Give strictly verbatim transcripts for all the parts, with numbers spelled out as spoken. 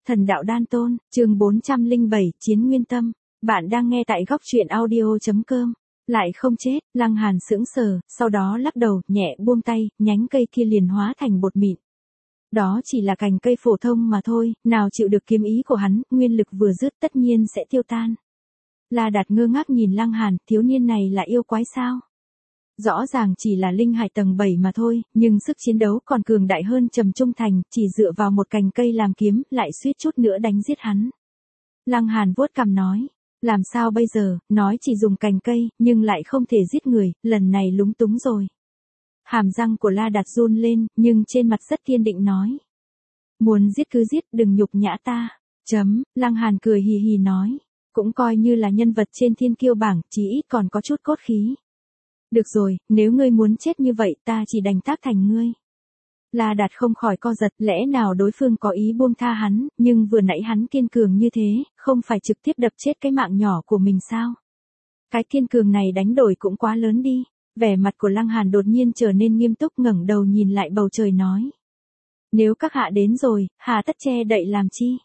Thần đạo đan tôn, chương bốn trăm lẻ bảy, Chiến Nguyên Tâm. Bạn đang nghe tại góc truyện audio chấm com. Lại không chết, Lăng Hàn sững sờ, sau đó lắc đầu, nhẹ buông tay, nhánh cây kia liền hóa thành bột mịn. Đó chỉ là cành cây phổ thông mà thôi, nào chịu được kiếm ý của hắn, nguyên lực vừa dứt tất nhiên sẽ tiêu tan. La Đạt ngơ ngác nhìn Lăng Hàn, thiếu niên này là yêu quái sao? Rõ ràng chỉ là linh hải tầng bảy mà thôi, nhưng sức chiến đấu còn cường đại hơn Trầm Trung Thành, chỉ dựa vào một cành cây làm kiếm, lại suýt chút nữa đánh giết hắn. Lăng Hàn vuốt cằm nói, làm sao bây giờ, nói chỉ dùng cành cây, nhưng lại không thể giết người, lần này lúng túng rồi. Hàm răng của La Đạt run lên, nhưng trên mặt rất kiên định nói. Muốn giết cứ giết, đừng nhục nhã ta. Chấm, Lăng Hàn cười hì hì nói, cũng coi như là nhân vật trên thiên kiêu bảng, chí ít còn có chút cốt khí. Được rồi, nếu ngươi muốn chết như vậy ta chỉ đành tác thành ngươi. La Đạt không khỏi co giật, lẽ nào đối phương có ý buông tha hắn, nhưng vừa nãy hắn kiên cường như thế, không phải trực tiếp đập chết cái mạng nhỏ của mình sao? Cái kiên cường này đánh đổi cũng quá lớn đi. Vẻ mặt của Lăng Hàn đột nhiên trở nên nghiêm túc, ngẩng đầu nhìn lại bầu trời nói. Nếu các hạ đến rồi, hà tất che đậy làm chi?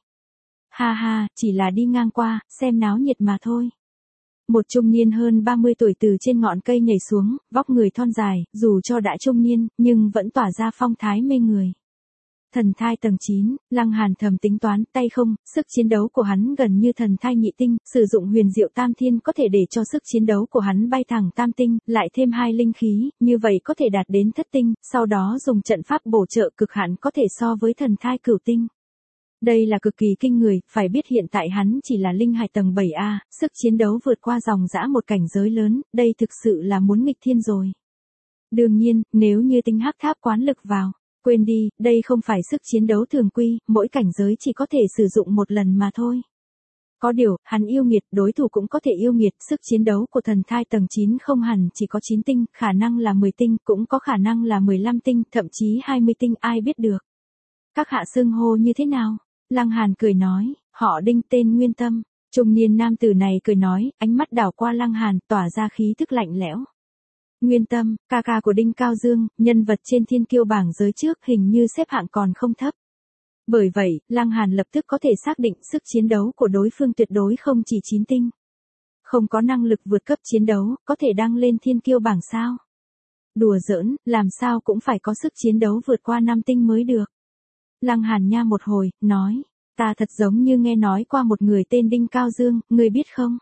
Ha ha, chỉ là đi ngang qua, xem náo nhiệt mà thôi. Một trung niên hơn ba mươi tuổi từ trên ngọn cây nhảy xuống, vóc người thon dài, dù cho đã trung niên, nhưng vẫn tỏa ra phong thái mê người. Thần thai tầng chín, Lăng Hàn thầm tính toán, tay không, sức chiến đấu của hắn gần như thần thai nhị tinh, sử dụng huyền diệu tam thiên có thể để cho sức chiến đấu của hắn bay thẳng tam tinh, lại thêm hai linh khí, như vậy có thể đạt đến thất tinh, sau đó dùng trận pháp bổ trợ cực hạn có thể so với thần thai cửu tinh. Đây là cực kỳ kinh người, phải biết hiện tại hắn chỉ là linh hải tầng bảy A, sức chiến đấu vượt qua dòng dã một cảnh giới lớn, đây thực sự là muốn nghịch thiên rồi. Đương nhiên, nếu như tính hắc tháp quán lực vào, quên đi, đây không phải sức chiến đấu thường quy, mỗi cảnh giới chỉ có thể sử dụng một lần mà thôi. Có điều, hắn yêu nghiệt, đối thủ cũng có thể yêu nghiệt, sức chiến đấu của thần thai tầng chín không hẳn chỉ có chín tinh, khả năng là mười tinh, cũng có khả năng là mười lăm tinh, thậm chí hai mươi tinh, ai biết được. Các hạ xưng hô như thế nào? Lăng Hàn cười nói, họ Đinh, tên Nguyên Tâm. Trung niên nam tử này cười nói, ánh mắt đảo qua Lăng Hàn, tỏa ra khí thức lạnh lẽo. Nguyên Tâm, ca ca của Đinh Cao Dương, nhân vật trên thiên kiêu bảng giới trước, hình như xếp hạng còn không thấp. Bởi vậy, Lăng Hàn lập tức có thể xác định sức chiến đấu của đối phương tuyệt đối không chỉ chín tinh. Không có năng lực vượt cấp chiến đấu, có thể đăng lên thiên kiêu bảng sao? Đùa giỡn, làm sao cũng phải có sức chiến đấu vượt qua năm tinh mới được. Lăng Hàn nha một hồi, nói, ta thật giống như nghe nói qua một người tên Đinh Cao Dương, ngươi biết không?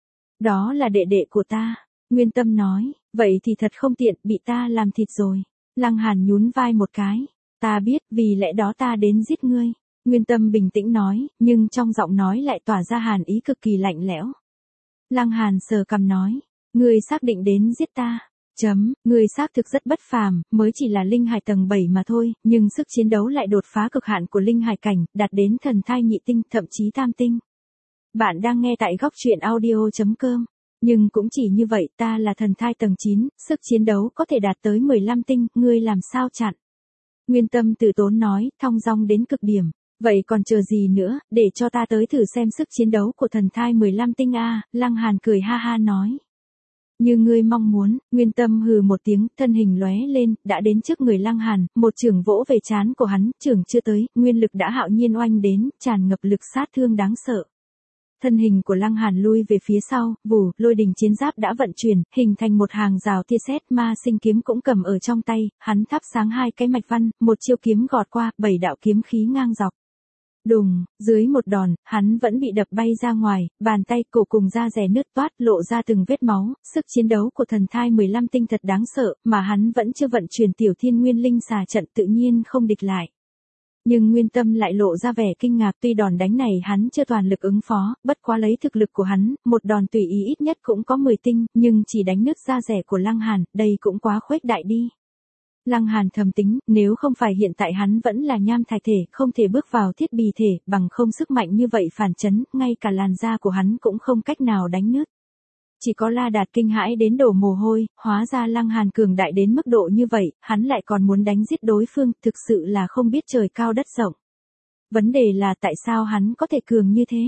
Đó là đệ đệ của ta. Nguyên Tâm nói, vậy thì thật không tiện, bị ta làm thịt rồi. Lăng Hàn nhún vai một cái, ta biết, vì lẽ đó ta đến giết ngươi. Nguyên Tâm bình tĩnh nói, nhưng trong giọng nói lại tỏa ra hàn ý cực kỳ lạnh lẽo. Lăng Hàn sờ cằm nói, ngươi xác định đến giết ta. Chấm, người xác thực rất bất phàm, mới chỉ là linh hải tầng bảy mà thôi, nhưng sức chiến đấu lại đột phá cực hạn của linh hải cảnh, đạt đến thần thai nhị tinh, thậm chí tam tinh. Bạn đang nghe tại góc truyện audio chấm com. Nhưng cũng chỉ như vậy, ta là thần thai tầng chín, sức chiến đấu có thể đạt tới mười lăm tinh, ngươi làm sao chặn? Nguyên Tâm từ tốn nói, thong dong đến cực điểm. Vậy còn chờ gì nữa, để cho ta tới thử xem sức chiến đấu của thần thai mười lăm tinh a. Lăng Hàn cười ha ha nói. Như ngươi mong muốn, Nguyên Tâm hừ một tiếng, thân hình lóe lên, đã đến trước người Lăng Hàn, một chưởng vỗ về trán của hắn, chưởng chưa tới, nguyên lực đã hạo nhiên oanh đến, tràn ngập lực sát thương đáng sợ. Thân hình của Lăng Hàn lui về phía sau, vù, lôi đình chiến giáp đã vận chuyển, hình thành một hàng rào tia sét, ma sinh kiếm cũng cầm ở trong tay, hắn thắp sáng hai cái mạch văn, một chiêu kiếm gọt qua, bảy đạo kiếm khí ngang dọc. Đùng, dưới một đòn, hắn vẫn bị đập bay ra ngoài, bàn tay, cổ cùng da rẻ nứt toát, lộ ra từng vết máu, sức chiến đấu của thần thai mười lăm tinh thật đáng sợ, mà hắn vẫn chưa vận chuyển tiểu thiên nguyên linh xà trận, tự nhiên không địch lại. Nhưng Nguyên Tâm lại lộ ra vẻ kinh ngạc, tuy đòn đánh này hắn chưa toàn lực ứng phó, bất quá lấy thực lực của hắn, một đòn tùy ý ít nhất cũng có mười tinh, nhưng chỉ đánh nứt da rẻ của Lăng Hàn, đây cũng quá khuếch đại đi. Lăng Hàn thầm tính, nếu không phải hiện tại hắn vẫn là nham thạch thể, không thể bước vào thiết bì thể, bằng không sức mạnh như vậy phản chấn, ngay cả làn da của hắn cũng không cách nào đánh nứt. Chỉ có La Đạt kinh hãi đến đổ mồ hôi, hóa ra Lăng Hàn cường đại đến mức độ như vậy, hắn lại còn muốn đánh giết đối phương, thực sự là không biết trời cao đất rộng. Vấn đề là tại sao hắn có thể cường như thế?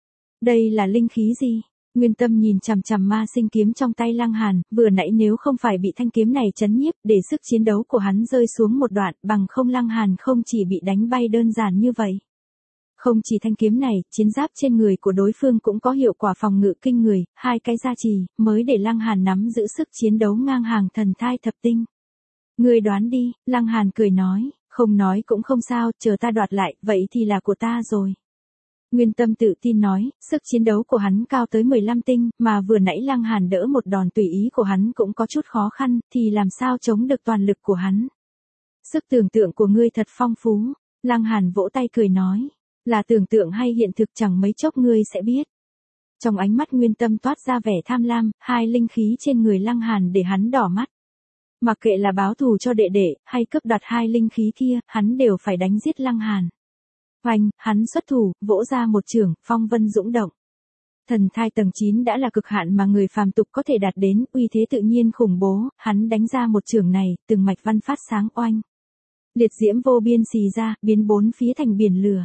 Đây là linh khí gì? Nguyên Tâm nhìn chằm chằm ma sinh kiếm trong tay Lăng Hàn, vừa nãy nếu không phải bị thanh kiếm này chấn nhiếp, để sức chiến đấu của hắn rơi xuống một đoạn, bằng không Lăng Hàn không chỉ bị đánh bay đơn giản như vậy. Không chỉ thanh kiếm này, chiến giáp trên người của đối phương cũng có hiệu quả phòng ngự kinh người, hai cái gia trì, mới để Lăng Hàn nắm giữ sức chiến đấu ngang hàng thần thai thập tinh. Ngươi đoán đi, Lăng Hàn cười nói, không nói cũng không sao, chờ ta đoạt lại, vậy thì là của ta rồi. Nguyên Tâm tự tin nói, sức chiến đấu của hắn cao tới mười lăm tinh, mà vừa nãy Lăng Hàn đỡ một đòn tùy ý của hắn cũng có chút khó khăn, thì làm sao chống được toàn lực của hắn. Sức tưởng tượng của ngươi thật phong phú, Lăng Hàn vỗ tay cười nói, là tưởng tượng hay hiện thực chẳng mấy chốc ngươi sẽ biết. Trong ánh mắt Nguyên Tâm toát ra vẻ tham lam, hai linh khí trên người Lăng Hàn để hắn đỏ mắt. Mặc kệ là báo thù cho đệ đệ, hay cướp đoạt hai linh khí kia, hắn đều phải đánh giết Lăng Hàn. Oanh, hắn xuất thủ, vỗ ra một chưởng, phong vân dũng động. Thần thai tầng chín đã là cực hạn mà người phàm tục có thể đạt đến, uy thế tự nhiên khủng bố, hắn đánh ra một chưởng này, từng mạch văn phát sáng oanh. Liệt diễm vô biên xì ra, biến bốn phía thành biển lửa.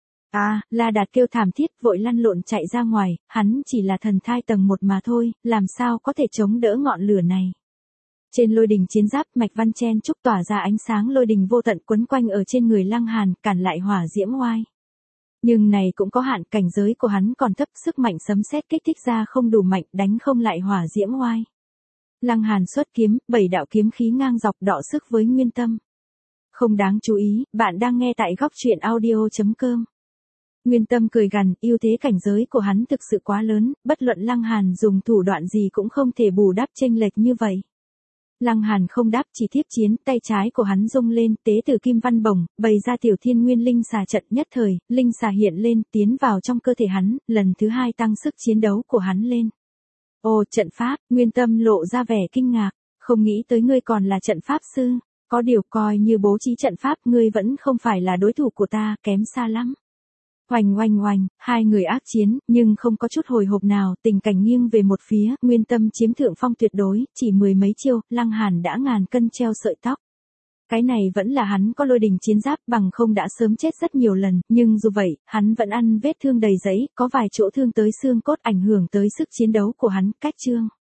À, La Đạt kêu thảm thiết, vội lăn lộn chạy ra ngoài, hắn chỉ là thần thai tầng một mà thôi, làm sao có thể chống đỡ ngọn lửa này. Trên lôi đình chiến giáp, mạch văn chen trúc tỏa ra ánh sáng lôi đình vô tận quấn quanh ở trên người Lăng Hàn, cản lại hỏa diễm oai. Nhưng này cũng có hạn, cảnh giới của hắn còn thấp, sức mạnh sấm sét kích thích ra không đủ mạnh, đánh không lại hỏa diễm oai. Lăng Hàn xuất kiếm, bảy đạo kiếm khí ngang dọc đọ sức với Nguyên Tâm. Không đáng chú ý, bạn đang nghe tại góc truyện audio chấm com. Nguyên Tâm cười gằn, ưu thế cảnh giới của hắn thực sự quá lớn, bất luận Lăng Hàn dùng thủ đoạn gì cũng không thể bù đắp chênh lệch như vậy. Lăng Hàn không đáp, chỉ tiếp chiến, tay trái của hắn rung lên, tế từ kim văn bổng, bày ra tiểu thiên nguyên linh xà trận, nhất thời, linh xà hiện lên, tiến vào trong cơ thể hắn, lần thứ hai tăng sức chiến đấu của hắn lên. Ồ, trận pháp, Nguyên Tâm lộ ra vẻ kinh ngạc, không nghĩ tới ngươi còn là trận pháp sư, có điều coi như bố trí trận pháp, ngươi vẫn không phải là đối thủ của ta, kém xa lắm. Oanh oanh oanh, hai người ác chiến, nhưng không có chút hồi hộp nào, tình cảnh nghiêng về một phía, Nguyên Tâm chiếm thượng phong tuyệt đối, chỉ mười mấy chiêu, Lăng Hàn đã ngàn cân treo sợi tóc. Cái này vẫn là hắn có lôi đình chiến giáp, bằng không đã sớm chết rất nhiều lần, nhưng dù vậy, hắn vẫn ăn vết thương đầy giấy, có vài chỗ thương tới xương cốt ảnh hưởng tới sức chiến đấu của hắn, cách chương.